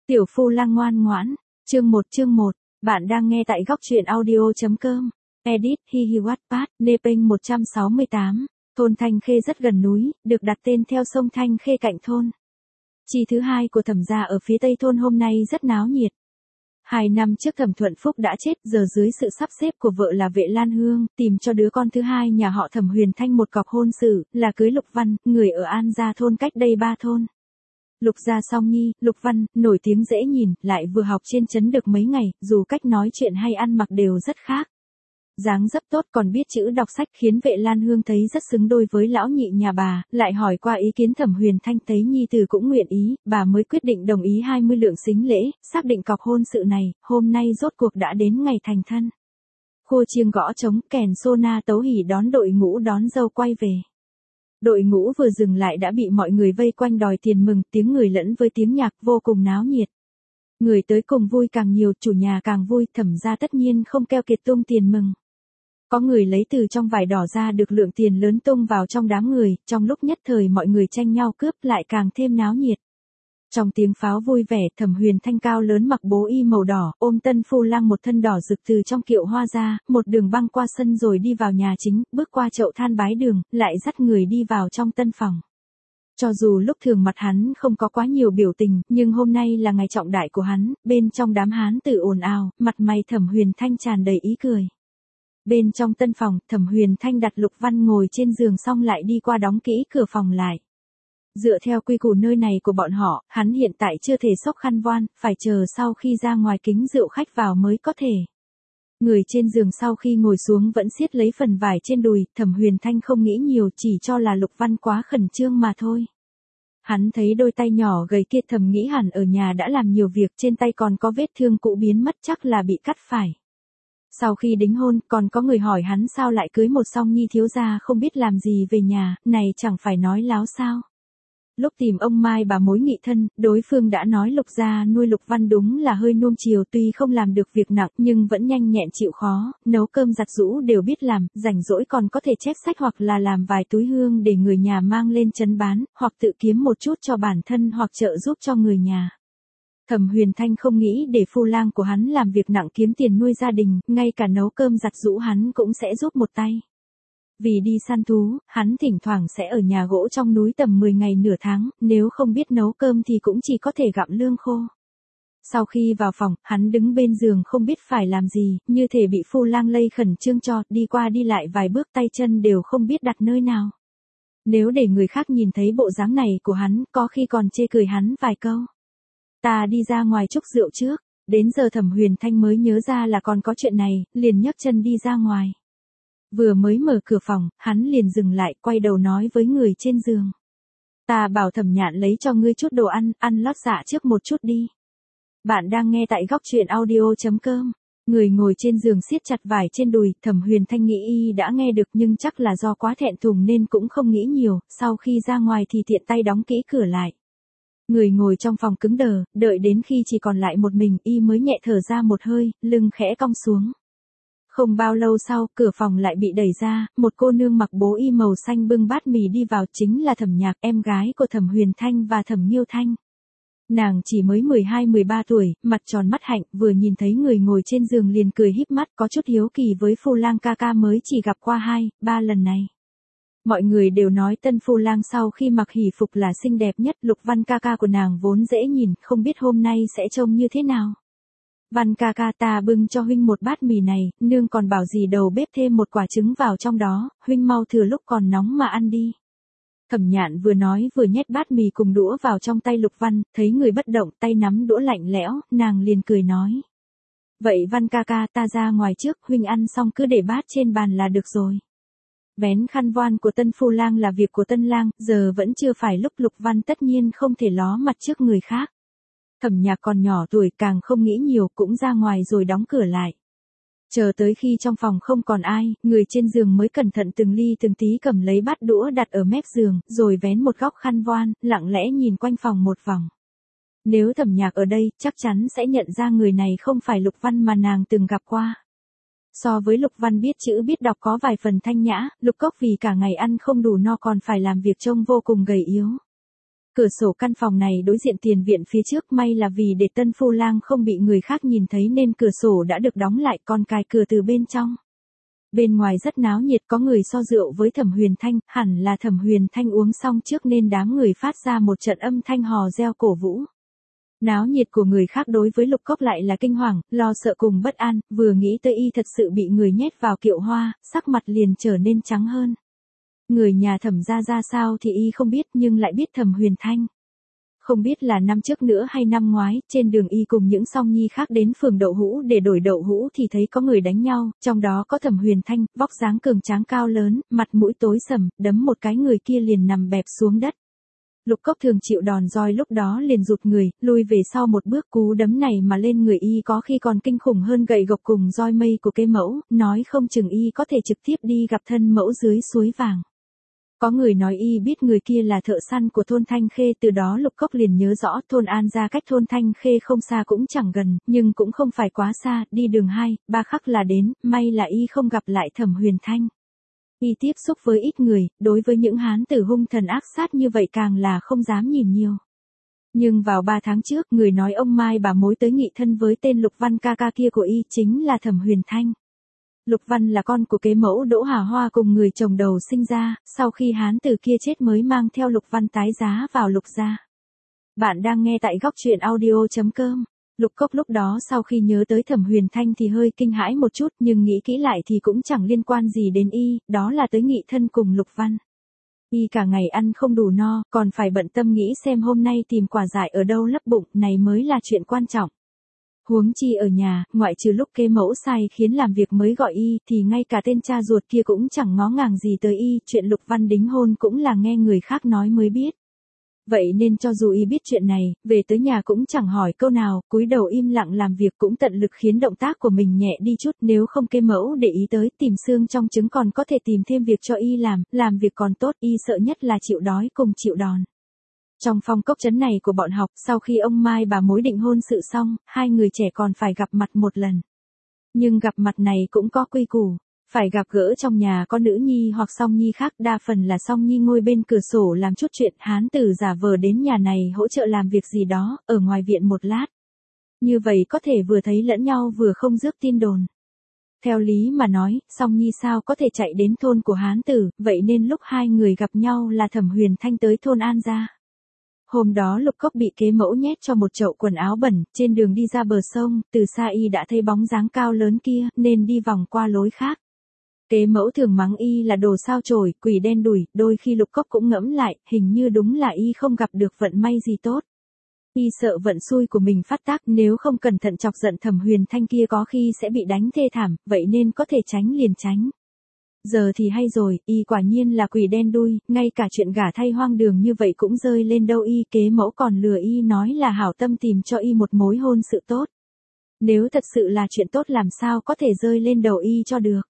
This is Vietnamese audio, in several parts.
Tiểu Phu Lang ngoan ngoãn, chương 1, bạn đang nghe tại góc truyện audio.com, edit Hi Hi Wattpad, Nepeng 168, thôn Thanh Khê rất gần núi, được đặt tên theo sông Thanh Khê cạnh thôn. Chi thứ hai của Thẩm gia ở phía tây thôn hôm nay rất náo nhiệt. 2 năm trước Thẩm Thuận Phúc đã chết, giờ dưới sự sắp xếp của vợ là Vệ Lan Hương, tìm cho đứa con thứ hai nhà họ Thẩm Huyền Thanh một cọc hôn sự, là cưới Lục Văn, người ở An Gia thôn cách đây 3 thôn. Lục Gia Song Nhi, Lục Văn, nổi tiếng dễ nhìn, lại vừa học trên trấn được mấy ngày, dù cách nói chuyện hay ăn mặc đều rất khác. Dáng dấp tốt còn biết chữ đọc sách khiến Vệ Lan Hương thấy rất xứng đôi với lão nhị nhà bà, lại hỏi qua ý kiến Thẩm Huyền Thanh thấy nhi tử cũng nguyện ý, bà mới quyết định đồng ý 20 lượng sính lễ, xác định cọc hôn sự này, hôm nay rốt cuộc đã đến ngày thành thân. Khua chiêng gõ trống, kèn sô na tấu hỉ đón đội ngũ đón dâu quay về. Đội ngũ vừa dừng lại đã bị mọi người vây quanh đòi tiền mừng, tiếng người lẫn với tiếng nhạc vô cùng náo nhiệt. Người tới cùng vui càng nhiều, chủ nhà càng vui, Thẩm gia tất nhiên không keo kiệt tung tiền mừng. Có người lấy từ trong vải đỏ ra được lượng tiền lớn tung vào trong đám người, trong lúc nhất thời mọi người tranh nhau cướp lại càng thêm náo nhiệt. Trong tiếng pháo vui vẻ, Thẩm Huyền Thanh cao lớn mặc bố y màu đỏ, ôm tân phu lang một thân đỏ rực từ trong kiệu hoa ra, một đường băng qua sân rồi đi vào nhà chính, bước qua chậu than bái đường, lại dắt người đi vào trong tân phòng. Cho dù lúc thường mặt hắn không có quá nhiều biểu tình, nhưng hôm nay là ngày trọng đại của hắn, bên trong đám hán tử ồn ào, mặt mày Thẩm Huyền Thanh tràn đầy ý cười. Bên trong tân phòng, Thẩm Huyền Thanh đặt Lục Văn ngồi trên giường xong lại đi qua đóng kỹ cửa phòng lại. Dựa theo quy củ nơi này của bọn họ, hắn hiện tại chưa thể xốc khăn voan, phải chờ sau khi ra ngoài kính rượu khách vào mới có thể. Người trên giường sau khi ngồi xuống vẫn siết lấy phần vải trên đùi, Thẩm Huyền Thanh không nghĩ nhiều, chỉ cho là Lục Văn quá khẩn trương mà thôi. Hắn thấy đôi tay nhỏ gầy kia, thầm nghĩ hẳn ở nhà đã làm nhiều việc, trên tay còn có vết thương cũ biến mất, chắc là bị cắt phải. Sau khi đính hôn, còn có người hỏi hắn sao lại cưới một Song Nhi thiếu gia không biết làm gì về nhà, này chẳng phải nói láo sao. Lúc tìm ông Mai bà mối nghị thân, đối phương đã nói Lục gia nuôi Lục Văn đúng là hơi nuông chiều, tuy không làm được việc nặng nhưng vẫn nhanh nhẹn chịu khó, nấu cơm giặt giũ đều biết làm, rảnh rỗi còn có thể chép sách hoặc là làm vài túi hương để người nhà mang lên trấn bán, hoặc tự kiếm một chút cho bản thân hoặc trợ giúp cho người nhà. Thẩm Huyền Thanh không nghĩ để phu lang của hắn làm việc nặng kiếm tiền nuôi gia đình, ngay cả nấu cơm giặt giũ hắn cũng sẽ giúp một tay. Vì đi săn thú, hắn thỉnh thoảng sẽ ở nhà gỗ trong núi tầm 10 ngày nửa tháng, nếu không biết nấu cơm thì cũng chỉ có thể gặm lương khô. Sau khi vào phòng, hắn đứng bên giường không biết phải làm gì, như thể bị phu lang lây khẩn trương cho, đi qua đi lại vài bước tay chân đều không biết đặt nơi nào. Nếu để người khác nhìn thấy bộ dáng này của hắn, có khi còn chê cười hắn vài câu. Ta đi ra ngoài chúc rượu trước, đến giờ Thẩm Huyền Thanh mới nhớ ra là còn có chuyện này, liền nhấc chân đi ra ngoài. Vừa mới mở cửa phòng, hắn liền dừng lại, quay đầu nói với người trên giường. Ta bảo Thẩm Nhạn lấy cho ngươi chút đồ ăn, ăn lót dạ trước một chút đi. Bạn đang nghe tại góc truyện audio.com. Người ngồi trên giường siết chặt vải trên đùi, Thẩm Huyền Thanh nghĩ y đã nghe được nhưng chắc là do quá thẹn thùng nên cũng không nghĩ nhiều, sau khi ra ngoài thì tiện tay đóng kỹ cửa lại. Người ngồi trong phòng cứng đờ, đợi đến khi chỉ còn lại một mình y mới nhẹ thở ra một hơi, lưng khẽ cong xuống. Không bao lâu sau, cửa phòng lại bị đẩy ra, một cô nương mặc bố y màu xanh bưng bát mì đi vào, chính là Thẩm Nhạc, em gái của Thẩm Huyền Thanh và Thẩm Nghiêu Thanh. Nàng chỉ mới 12-13 tuổi, mặt tròn mắt hạnh, vừa nhìn thấy người ngồi trên giường liền cười híp mắt, có chút hiếu kỳ với phu lang ca ca mới chỉ gặp qua 2-3 lần này. Mọi người đều nói tân phu lang sau khi mặc hỷ phục là xinh đẹp nhất, Lục Văn ca ca của nàng vốn dễ nhìn, không biết hôm nay sẽ trông như thế nào. Văn ca ca, ta bưng cho huynh một bát mì này, nương còn bảo gì đầu bếp thêm một quả trứng vào trong đó, huynh mau thừa lúc còn nóng mà ăn đi. Thẩm Nhạn vừa nói vừa nhét bát mì cùng đũa vào trong tay Lục Văn, thấy người bất động, tay nắm đũa lạnh lẽo, nàng liền cười nói. Vậy Văn ca ca, ta ra ngoài trước, huynh ăn xong cứ để bát trên bàn là được rồi. Vén khăn voan của tân phu lang là việc của tân lang, giờ vẫn chưa phải lúc. Lục Văn tất nhiên không thể ló mặt trước người khác. Thẩm Nhạc còn nhỏ tuổi càng không nghĩ nhiều, cũng ra ngoài rồi đóng cửa lại. Chờ tới khi trong phòng không còn ai, người trên giường mới cẩn thận từng ly từng tí cầm lấy bát đũa đặt ở mép giường, rồi vén một góc khăn voan, lặng lẽ nhìn quanh phòng một vòng. Nếu Thẩm Nhạc ở đây, chắc chắn sẽ nhận ra người này không phải Lục Văn mà nàng từng gặp qua. So với Lục Văn biết chữ biết đọc có vài phần thanh nhã, Lục Cốc vì cả ngày ăn không đủ no còn phải làm việc trông vô cùng gầy yếu. Cửa sổ căn phòng này đối diện tiền viện phía trước, may là vì để tân phu lang không bị người khác nhìn thấy nên cửa sổ đã được đóng lại, còn cài cửa từ bên trong. Bên ngoài rất náo nhiệt, có người so rượu với Thẩm Huyền Thanh, hẳn là Thẩm Huyền Thanh uống xong trước nên đám người phát ra một trận âm thanh hò reo cổ vũ. Náo nhiệt của người khác đối với Lục Cốc lại là kinh hoàng, lo sợ cùng bất an, vừa nghĩ tới y thật sự bị người nhét vào kiệu hoa, sắc mặt liền trở nên trắng hơn. Người nhà Thẩm gia ra sao thì y không biết, nhưng lại biết Thẩm Huyền Thanh. Không biết là năm trước nữa hay năm ngoái, trên đường y cùng những song nhi khác đến phường đậu hũ để đổi đậu hũ thì thấy có người đánh nhau, trong đó có Thẩm Huyền Thanh, vóc dáng cường tráng cao lớn, mặt mũi tối sầm, đấm một cái người kia liền nằm bẹp xuống đất. Lục Cốc thường chịu đòn roi lúc đó liền rụt người, lui về sau một bước, cú đấm này mà lên người y có khi còn kinh khủng hơn gậy gộc cùng roi mây của Kế Mẫu, nói không chừng y có thể trực tiếp đi gặp thân mẫu dưới suối vàng. Có người nói y biết người kia là thợ săn của thôn Thanh Khê, từ đó Lục Cốc liền nhớ rõ thôn An Gia cách thôn Thanh Khê không xa cũng chẳng gần, nhưng cũng không phải quá xa, đi đường 2-3 khắc là đến, may là y không gặp lại Thẩm Huyền Thanh. Y tiếp xúc với ít người, đối với những hán tử hung thần ác sát như vậy càng là không dám nhìn nhiều. Nhưng vào 3 tháng trước, người nói ông Mai bà mối tới nghị thân với tên Lục Văn ca ca kia của y chính là Thẩm Huyền Thanh. Lục Văn là con của Kế Mẫu Đỗ Hà Hoa cùng người chồng đầu sinh ra, sau khi hán tử kia chết mới mang theo Lục Văn tái giá vào Lục gia. Bạn đang nghe tại góc truyện audio.com. Lục Cốc lúc đó sau khi nhớ tới Thẩm Huyền Thanh thì hơi kinh hãi một chút, nhưng nghĩ kỹ lại thì cũng chẳng liên quan gì đến y, đó là tới nghị thân cùng Lục Văn. Y cả ngày ăn không đủ no, còn phải bận tâm nghĩ xem hôm nay tìm quả dại ở đâu lấp bụng, này mới là chuyện quan trọng. Huống chi ở nhà, ngoại trừ lúc Kế Mẫu sai khiến làm việc mới gọi y, thì ngay cả tên cha ruột kia cũng chẳng ngó ngàng gì tới y, chuyện Lục Văn đính hôn cũng là nghe người khác nói mới biết. Vậy nên cho dù y biết chuyện này, về tới nhà cũng chẳng hỏi câu nào, cúi đầu im lặng làm việc, cũng tận lực khiến động tác của mình nhẹ đi chút, nếu không Kế Mẫu để ý tới, tìm xương trong trứng còn có thể tìm thêm việc cho y làm việc còn tốt, y sợ nhất là chịu đói cùng chịu đòn. Trong phong cốc trấn này của bọn học, sau khi ông Mai bà mối định hôn sự xong, hai người trẻ còn phải gặp mặt một lần. Nhưng gặp mặt này cũng có quy củ, phải gặp gỡ trong nhà có nữ nhi hoặc song nhi khác, đa phần là song nhi ngồi bên cửa sổ làm chút chuyện, hán tử giả vờ đến nhà này hỗ trợ làm việc gì đó, ở ngoài viện một lát. Như vậy có thể vừa thấy lẫn nhau vừa không rước tin đồn. Theo lý mà nói, song nhi sao có thể chạy đến thôn của hán tử, vậy nên lúc hai người gặp nhau là Thẩm Huyền Thanh tới thôn An Gia. Hôm đó Lục Cốc bị Kế Mẫu nhét cho một chậu quần áo bẩn, trên đường đi ra bờ sông, từ xa y đã thấy bóng dáng cao lớn kia, nên đi vòng qua lối khác. Kế Mẫu thường mắng y là đồ sao chổi, quỷ đen đủi, đôi khi Lục Cốc cũng ngẫm lại, hình như đúng là y không gặp được vận may gì tốt. Y sợ vận xui của mình phát tác, nếu không cẩn thận chọc giận Thẩm Huyền Thanh kia có khi sẽ bị đánh thê thảm, vậy nên có thể tránh liền tránh. Giờ thì hay rồi, y quả nhiên là quỷ đen đuôi, ngay cả chuyện gả thay hoang đường như vậy cũng rơi lên đâu y. Kế Mẫu còn lừa y nói là hảo tâm tìm cho y một mối hôn sự tốt. Nếu thật sự là chuyện tốt làm sao có thể rơi lên đầu y cho được.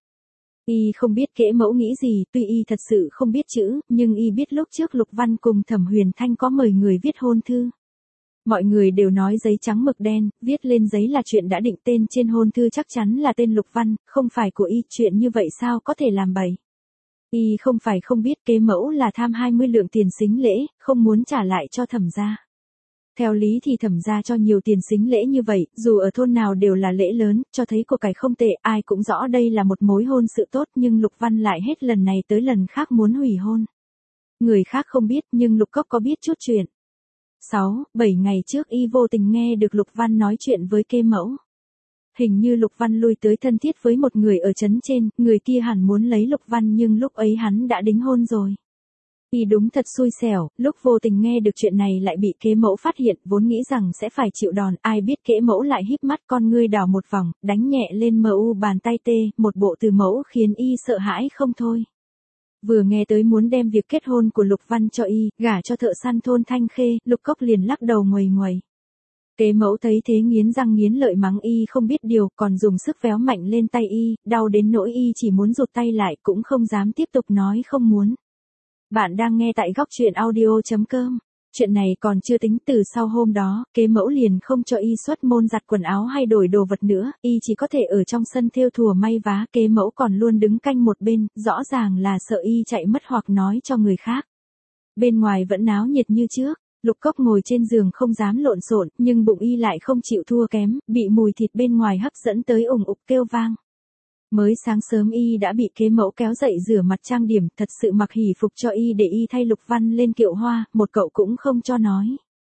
Y không biết Kế Mẫu nghĩ gì, tuy y thật sự không biết chữ, nhưng y biết lúc trước Lục Văn cùng Thẩm Huyền Thanh có mời người viết hôn thư. Mọi người đều nói giấy trắng mực đen, viết lên giấy là chuyện đã định, tên trên hôn thư chắc chắn là tên Lục Văn, không phải của y, chuyện như vậy sao có thể làm bậy. Y không phải không biết Kế Mẫu là tham 20 lượng tiền sính lễ, không muốn trả lại cho Thẩm gia. Theo lý thì Thẩm gia cho nhiều tiền sính lễ như vậy, dù ở thôn nào đều là lễ lớn, cho thấy của cải không tệ, ai cũng rõ đây là một mối hôn sự tốt, nhưng Lục Văn lại hết lần này tới lần khác muốn hủy hôn. Người khác không biết nhưng Lục Cốc có biết chút chuyện. 6-7 ngày trước y vô tình nghe được Lục Văn nói chuyện với Kế Mẫu. Hình như Lục Văn lui tới thân thiết với một người ở trấn trên, người kia hẳn muốn lấy Lục Văn nhưng lúc ấy hắn đã đính hôn rồi. Y đúng thật xui xẻo, lúc vô tình nghe được chuyện này lại bị Kế Mẫu phát hiện, vốn nghĩ rằng sẽ phải chịu đòn, ai biết Kế Mẫu lại híp mắt con ngươi đảo một vòng, đánh nhẹ lên mu bàn tay tê, một bộ từ mẫu khiến y sợ hãi không thôi. Vừa nghe tới muốn đem việc kết hôn của Lục Văn cho y, gả cho thợ săn thôn Thanh Khê, Lục Cốc liền lắc đầu nguầy nguầy. Kế Mẫu thấy thế nghiến răng nghiến lợi mắng y không biết điều, còn dùng sức véo mạnh lên tay y, đau đến nỗi y chỉ muốn rụt tay lại, cũng không dám tiếp tục nói không muốn. Bạn đang nghe tại góc truyện audio.com. Chuyện này còn chưa tính, từ sau hôm đó, Kế Mẫu liền không cho y xuất môn giặt quần áo hay đổi đồ vật nữa, y chỉ có thể ở trong sân thêu thùa may vá. Kế Mẫu còn luôn đứng canh một bên, rõ ràng là sợ y chạy mất hoặc nói cho người khác. Bên ngoài vẫn náo nhiệt như trước. Lục Cốc ngồi trên giường không dám lộn xộn, nhưng bụng y lại không chịu thua kém, bị mùi thịt bên ngoài hấp dẫn tới ùng ục kêu vang. Mới sáng sớm y đã bị kế mẫu kéo dậy rửa mặt trang điểm, thật sự mặc hỷ phục cho y để y thay Lục Văn lên kiệu hoa, một cậu cũng không cho nói.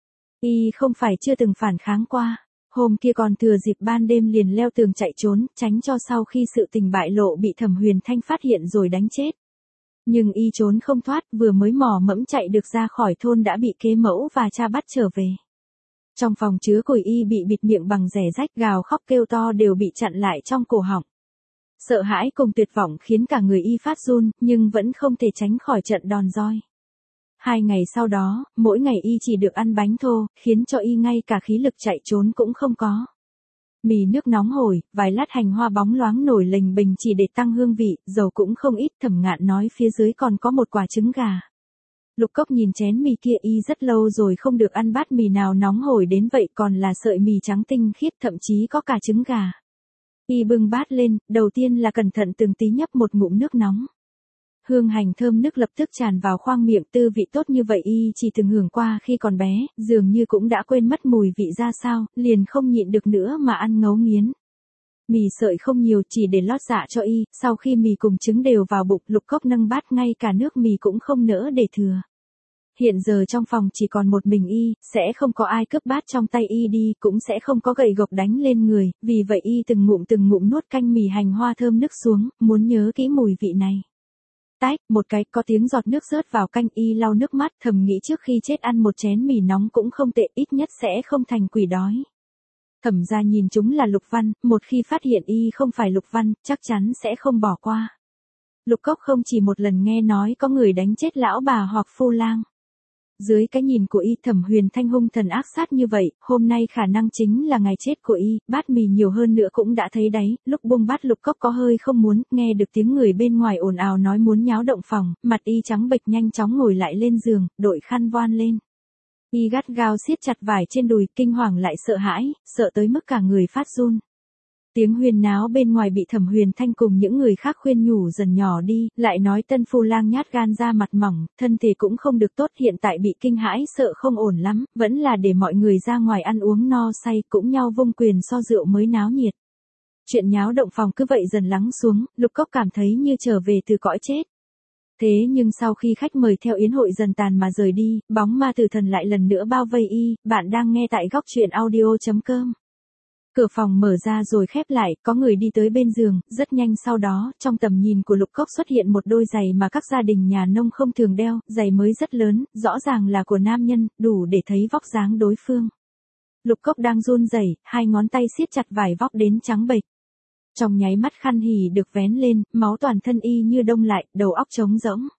Y không phải chưa từng phản kháng qua, hôm kia còn thừa dịp ban đêm liền leo tường chạy trốn, tránh cho sau khi sự tình bại lộ bị Thẩm Huyền Thanh phát hiện rồi đánh chết. Nhưng y trốn không thoát, vừa mới mò mẫm chạy được ra khỏi thôn đã bị kế mẫu và cha bắt trở về. Trong phòng chứa củi y bị bịt miệng bằng rẻ rách, gào khóc kêu to đều bị chặn lại trong cổ họng. Sợ hãi cùng tuyệt vọng khiến cả người y phát run, nhưng vẫn không thể tránh khỏi trận đòn roi. 2 ngày sau đó, mỗi ngày y chỉ được ăn bánh thô, khiến cho y ngay cả khí lực chạy trốn cũng không có. Mì nước nóng hổi, vài lát hành hoa bóng loáng nổi lềnh bềnh chỉ để tăng hương vị, dầu cũng không ít. Thẩm Ngạn nói phía dưới còn có một quả trứng gà. Lục Cốc nhìn chén mì kia, y rất lâu rồi không được ăn bát mì nào nóng hổi đến vậy, còn là sợi mì trắng tinh khiết, thậm chí có cả trứng gà. Y bưng bát lên, đầu tiên là cẩn thận từng tí nhấp một ngụm nước nóng. Hương hành thơm nức lập tức tràn vào khoang miệng, tư vị tốt như vậy y chỉ từng hưởng qua khi còn bé, dường như cũng đã quên mất mùi vị ra sao, liền không nhịn được nữa mà ăn ngấu nghiến. Mì sợi không nhiều, chỉ để lót dạ cho y, sau khi mì cùng trứng đều vào bụng, Lục Cốc nâng bát, ngay cả nước mì cũng không nỡ để thừa. Hiện giờ trong phòng chỉ còn một mình y, sẽ không có ai cướp bát trong tay y đi, cũng sẽ không có gậy gộc đánh lên người, vì vậy y từng ngụm nuốt canh mì hành hoa thơm nức xuống, muốn nhớ kỹ mùi vị này. Tách, một cái, có tiếng giọt nước rớt vào canh, y lau nước mắt, thầm nghĩ trước khi chết ăn một chén mì nóng cũng không tệ, ít nhất sẽ không thành quỷ đói. Thẩm gia nhìn chúng là Lục Văn, một khi phát hiện y không phải Lục Văn, chắc chắn sẽ không bỏ qua. Lục Cốc không chỉ một lần nghe nói có người đánh chết lão bà hoặc phu lang. Dưới cái nhìn của y, Thẩm Huyền Thanh hung thần ác sát như vậy, hôm nay khả năng chính là ngày chết của y, bát mì nhiều hơn nữa cũng đã thấy đáy, lúc buông bát Lục Cốc có hơi không muốn, nghe được tiếng người bên ngoài ồn ào nói muốn nháo động phòng, mặt y trắng bệch nhanh chóng ngồi lại lên giường, đội khăn voan lên. Y gắt gao siết chặt vải trên đùi, kinh hoàng lại sợ hãi, sợ tới mức cả người phát run. Tiếng huyên náo bên ngoài bị Thẩm Huyền Thanh cùng những người khác khuyên nhủ dần nhỏ đi, lại nói tân phu lang nhát gan da mặt mỏng, thân thể cũng không được tốt, hiện tại bị kinh hãi sợ không ổn lắm, vẫn là để mọi người ra ngoài ăn uống no say, cũng nhau vung quyền so rượu mới náo nhiệt. Chuyện nháo động phòng cứ vậy dần lắng xuống, Lục Cốc cảm thấy như trở về từ cõi chết. Thế nhưng sau khi khách mời theo yến hội dần tàn mà rời đi, bóng ma tử thần lại lần nữa bao vây y. Bạn đang nghe tại góc truyện audio.com. Cửa phòng mở ra rồi khép lại, có người đi tới bên giường, rất nhanh sau đó, trong tầm nhìn của Lục Cốc xuất hiện một đôi giày mà các gia đình nhà nông không thường đeo, giày mới rất lớn, rõ ràng là của nam nhân, đủ để thấy vóc dáng đối phương. Lục Cốc đang run rẩy, 2 ngón tay siết chặt vải vóc đến trắng bệch. Trong nháy mắt khăn hỉ được vén lên, máu toàn thân y như đông lại, đầu óc trống rỗng.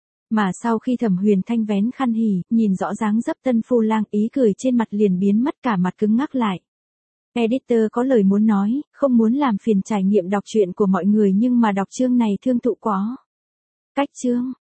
Mà sau khi Thẩm Huyền Thanh vén khăn hỉ, nhìn rõ dáng dấp tân phu lang, ý cười trên mặt liền biến mất, cả mặt cứng ngắc lại. Editor có lời muốn nói, không muốn làm phiền trải nghiệm đọc truyện của mọi người nhưng mà đọc chương này thương thụ quá. Cách chương